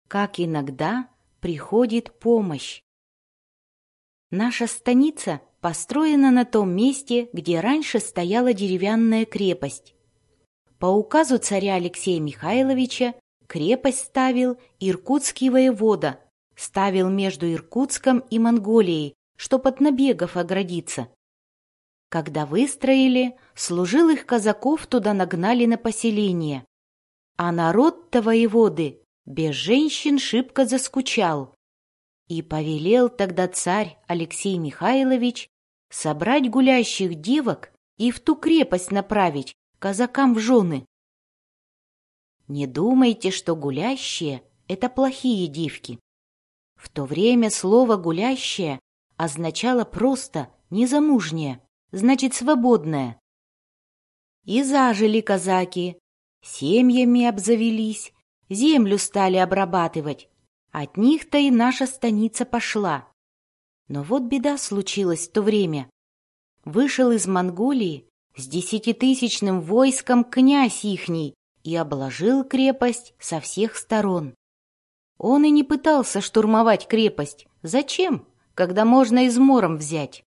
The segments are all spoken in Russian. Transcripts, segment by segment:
как иногда приходит помощь. Наша станица построена на том месте, где раньше стояла деревянная крепость. По указу царя Алексея Михайловича крепость ставил иркутский воевода, ставил между Иркутском и Монголией, чтоб от набегов оградиться. Когда выстроили, служилых казаков туда нагнали на поселение. А народ-то воеводы без женщин шибко заскучал. И повелел тогда царь Алексей Михайлович собрать гулящих девок и в ту крепость направить казакам в жены. Не думайте, что гулящие — это плохие девки. В то время слово «гулящая» означало просто «незамужняя», значит, свободная. И зажили казаки, семьями обзавелись, землю стали обрабатывать. От них-то и наша станица пошла. Но вот беда случилась в то время. Вышел из Монголии с 10-тысячным войском князь ихний и обложил крепость со всех сторон. Он и не пытался штурмовать крепость. Зачем, когда можно измором взять?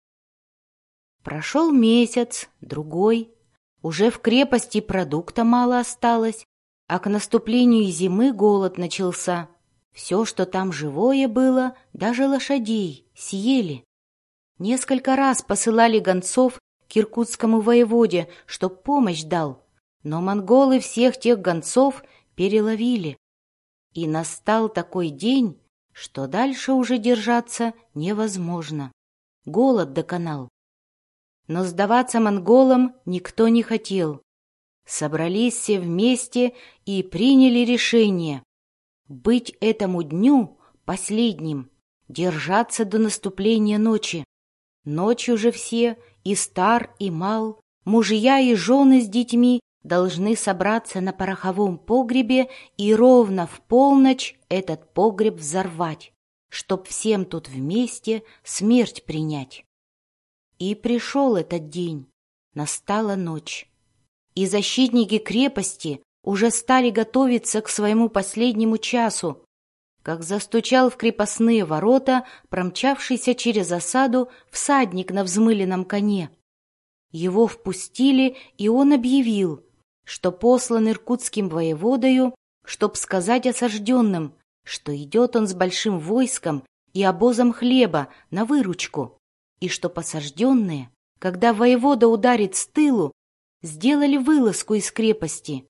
Прошел месяц, другой. Уже в крепости продукта мало осталось, а к наступлению зимы голод начался. Все, что там живое было, даже лошадей, съели. Несколько раз посылали гонцов к иркутскому воеводе, чтоб помощь дал, но монголы всех тех гонцов переловили. И настал такой день, что дальше уже держаться невозможно. Голод доконал. Но сдаваться монголам никто не хотел. Собрались все вместе и приняли решение быть этому дню последним, держаться до наступления ночи. Ночью же все, и стар, и мал, мужья и жены с детьми должны собраться на пороховом погребе и ровно в полночь этот погреб взорвать, чтоб всем тут вместе смерть принять. И пришел этот день, настала ночь, и защитники крепости уже стали готовиться к своему последнему часу, как застучал в крепостные ворота промчавшийся через осаду всадник на взмыленном коне. Его впустили, и он объявил, что послан иркутским воеводою, чтоб сказать осажденным, что идет он с большим войском и обозом хлеба на выручку, и что осажденные, когда воевода ударит с тылу, сделали вылазку из крепости.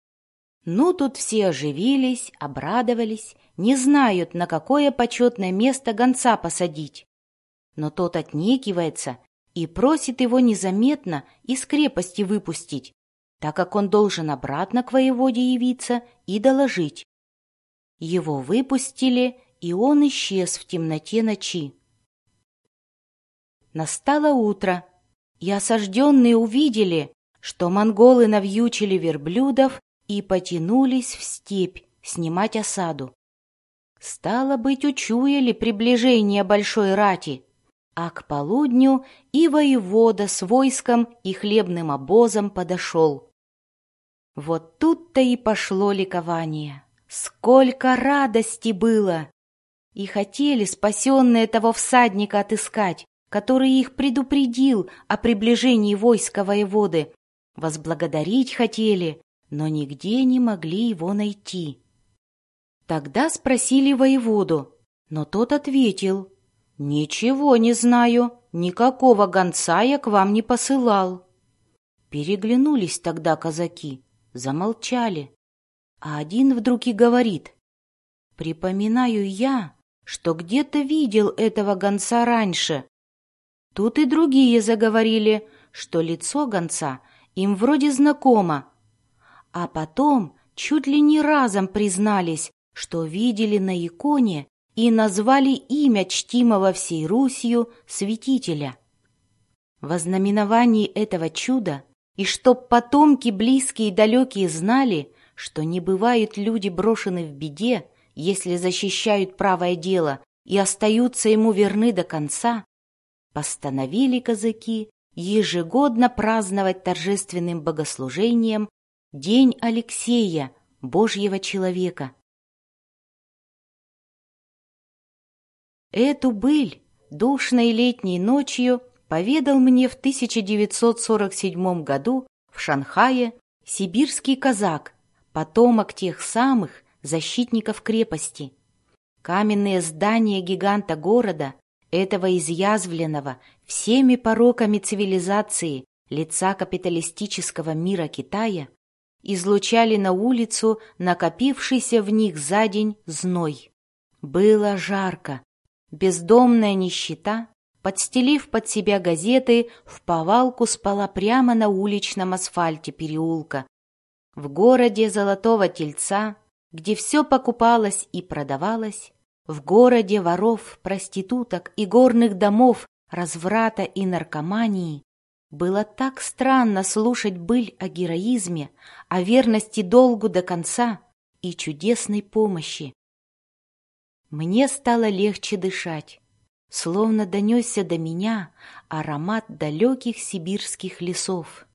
Ну, тут все оживились, обрадовались, не знают, на какое почетное место гонца посадить. Но тот отнекивается и просит его незаметно из крепости выпустить, так как он должен обратно к воеводе явиться и доложить. Его выпустили, и он исчез в темноте ночи. Настало утро, и осажденные увидели, что монголы навьючили верблюдов и потянулись в степь снимать осаду. Стало быть, учуяли приближение большой рати, а к полудню и воевода с войском и хлебным обозом подошел. Вот тут-то и пошло ликование. Сколько радости было! И хотели спасенные того всадника отыскать, который их предупредил о приближении войска воеводы. Возблагодарить хотели, но нигде не могли его найти. Тогда спросили воеводу, но тот ответил: «Ничего не знаю, никакого гонца я к вам не посылал». Переглянулись тогда казаки, замолчали, а один вдруг и говорит: «Припоминаю я, что где-то видел этого гонца раньше». Тут и другие заговорили, что лицо гонца им вроде знакомо, а потом чуть ли не разом признались, что видели на иконе и назвали имя чтимого всей Русью святителя. Во знаменовании этого чуда, и чтоб потомки близкие и далекие знали, что не бывают люди брошены в беде, если защищают правое дело и остаются ему верны до конца, постановили казаки ежегодно праздновать торжественным богослужением День Алексея, Божьего человека. Эту быль душной летней ночью поведал мне в 1947 году в Шанхае сибирский казак, потомок тех самых защитников крепости. Каменные здания гиганта города, этого изъязвленного всеми пороками цивилизации лица капиталистического мира Китая, излучали на улицу накопившийся в них за день зной. Было жарко. Бездомная нищета, подстелив под себя газеты, вповалку спала прямо на уличном асфальте переулка. В городе Золотого Тельца, где все покупалось и продавалось, в городе воров, проституток и горных домов, разврата и наркомании, было так странно слушать быль о героизме, о верности долгу до конца и чудесной помощи. Мне стало легче дышать, словно донесся до меня аромат далеких сибирских лесов.